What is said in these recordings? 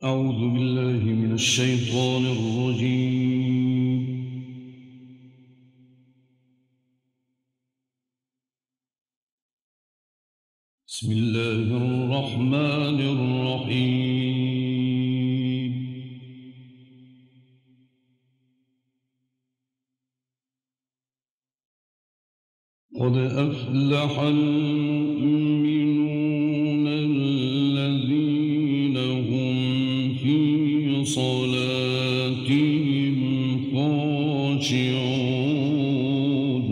أعوذ بالله من الشيطان الرجيم. بسم الله الرحمن الرحيم. قد أفلح المؤمنون الذين هم في صلاتهم خاشعون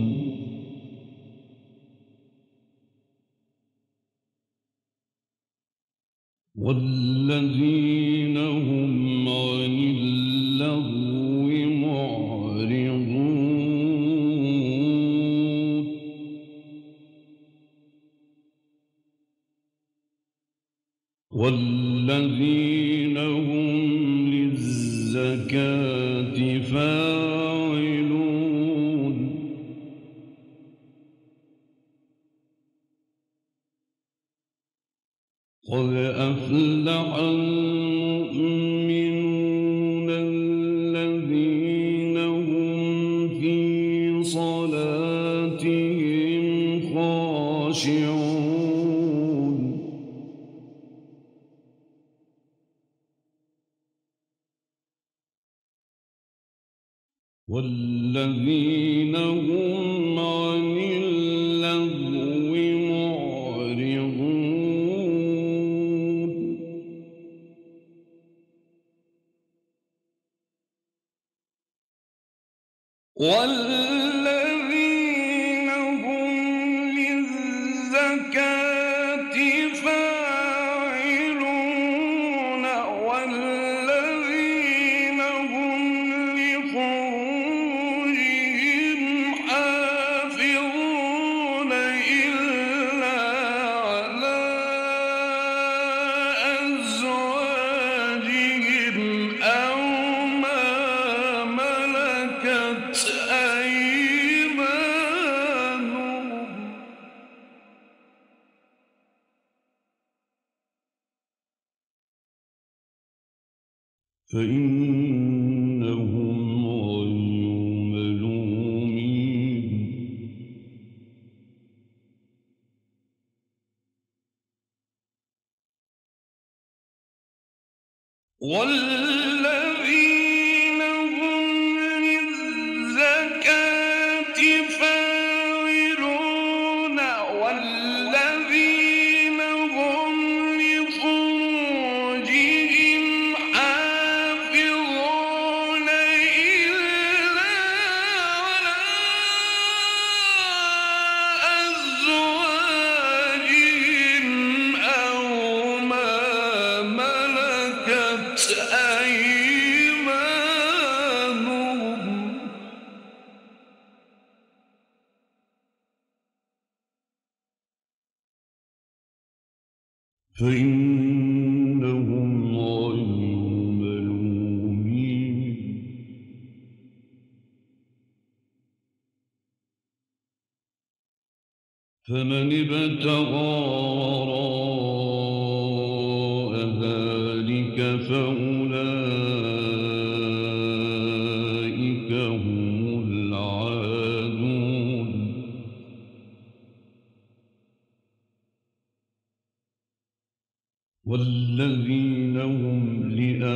والذين هم عن اللغو معرضون والذين هم للزكاة فاعلون قد أفلح المؤمنون الذين هم في صلاتهم خاشعون والذين هم عن اللغو معرضون والذين هم للزكاة فاعلون والذين هم لفروجهم حافظون إلا على أزواجهم أو ما ملكت أيمانهم فإنهم غير ملومين والذين هم للزكاة فاعلون والذين هم لفروجهم حافظون إلا على أزواجهم أو ما ملكت أيمانهم فإنهم غير ملومين فمن ابتغى وراء ذلك فأولئك هم العادون والذين هم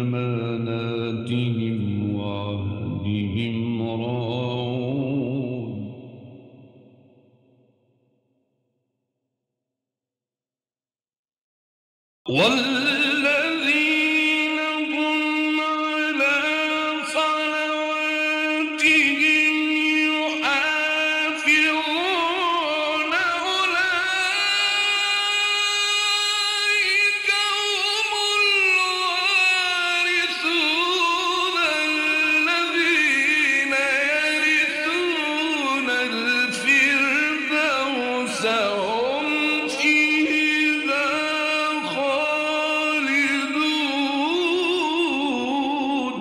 لأماناتهم وعهدهم راعون والذين هم على صلواتهم يحافظون أولئك هم الوارثون الذين يرثون الفردوس هم فيها خالدون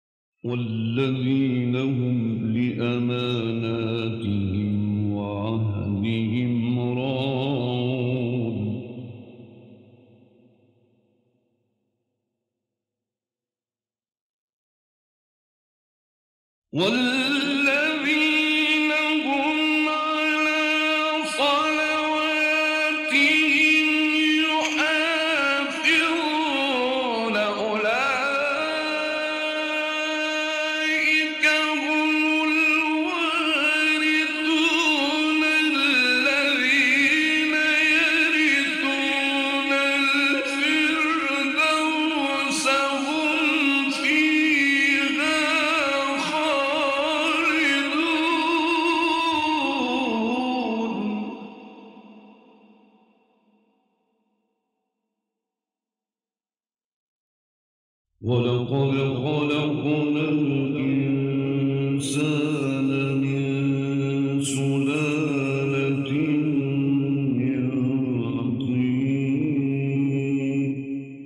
والذين هم لأماناتهم وعهدهم والذين هم على صلواتهم يحافظون أولئك هم الوارثون الذين يرثون الفردوس هم فيها خالدون. ولقد خلقنا الإنسان من سلالة من طين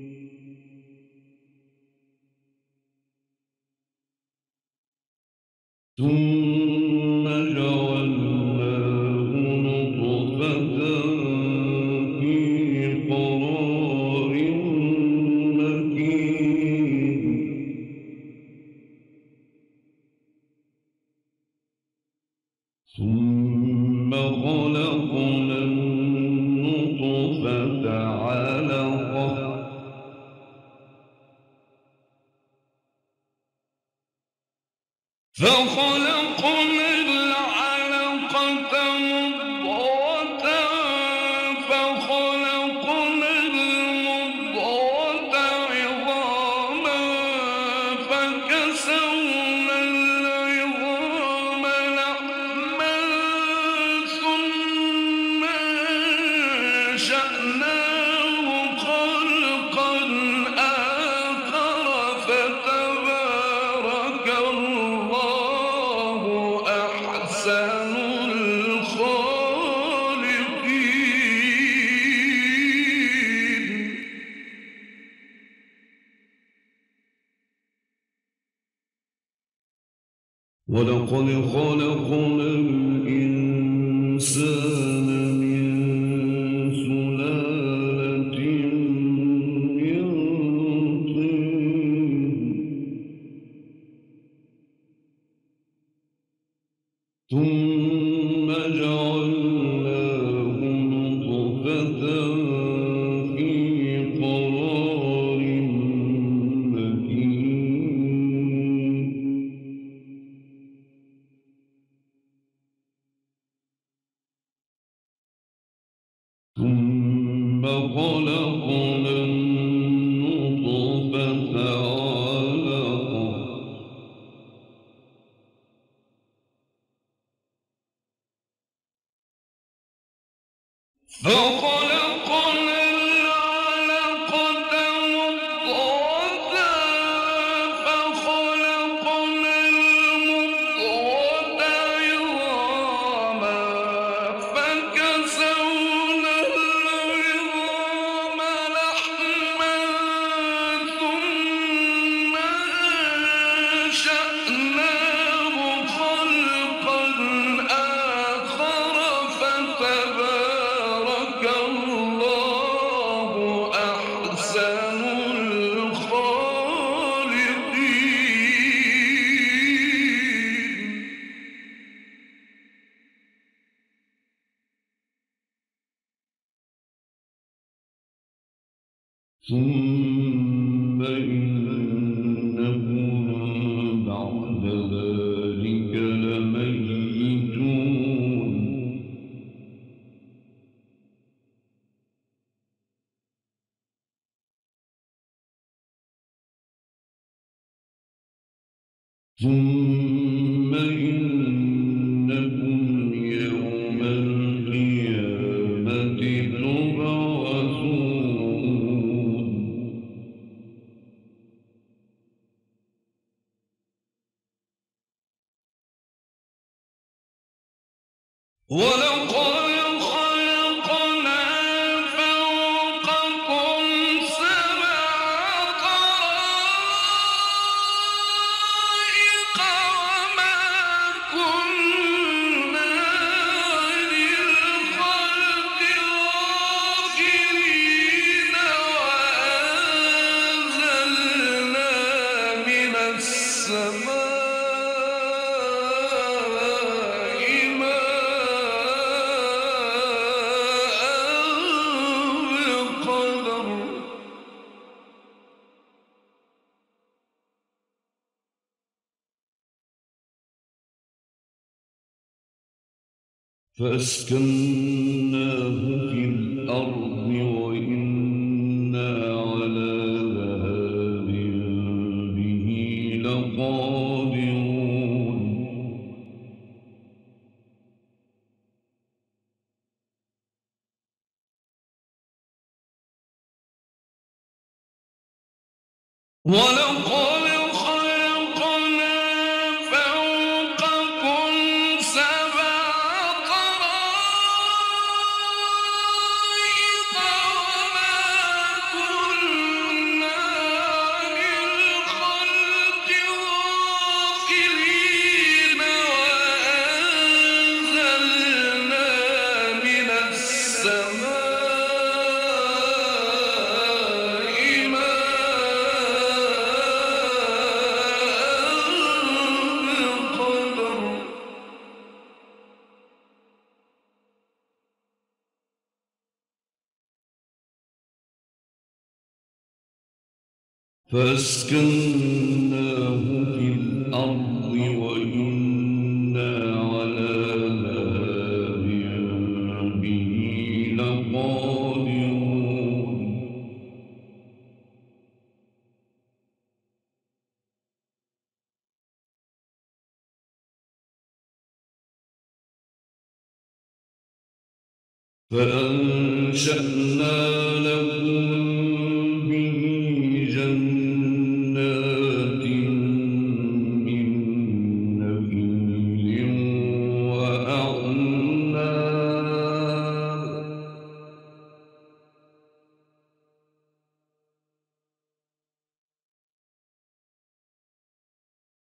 ثم جعلناه نطفة في قرار مكين ثم خلقنا النطفة علقة فخلقنا العلقة مضغة فخلقنا المضغة عظاما فكسونا العظام لحما ثم أنشأناه خلقا آخر فتبارك الله أحسن الخالقين. ولقد خلقنا الإنسان من سلالة من طين ثم جعلناه نطفة في قرار مكين ثم خلقنا النطفة علقة فخلقنا العلقة مضغة فخلقنا المضغة عظاما فكسونا العظام لحما ثم أنشأناه خلقا آخر فتبارك الله أحسن الخالقين. ثم إنكم بعد ذلك لميتون. ثم إنكم يوم القيامة تبعثون. ولقد خلقنا فوقكم سبع طرائق وما كنا عن الخلق غافلين وأنزلنا من السماء فأسكناه في الأرض وإنا على ذهاب به لقادرون ولقد خلقنا فوقكم سبع طرائق وما كنا عن الخلق غافلين وأنزلنا من السماء بقدر فأسكناه في الأرض وإنا على ذهاب به لقادرون فأنشأنا لكم به جنات من نخيل وأعناب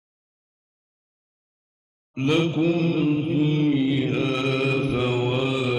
لكم فيها فواكه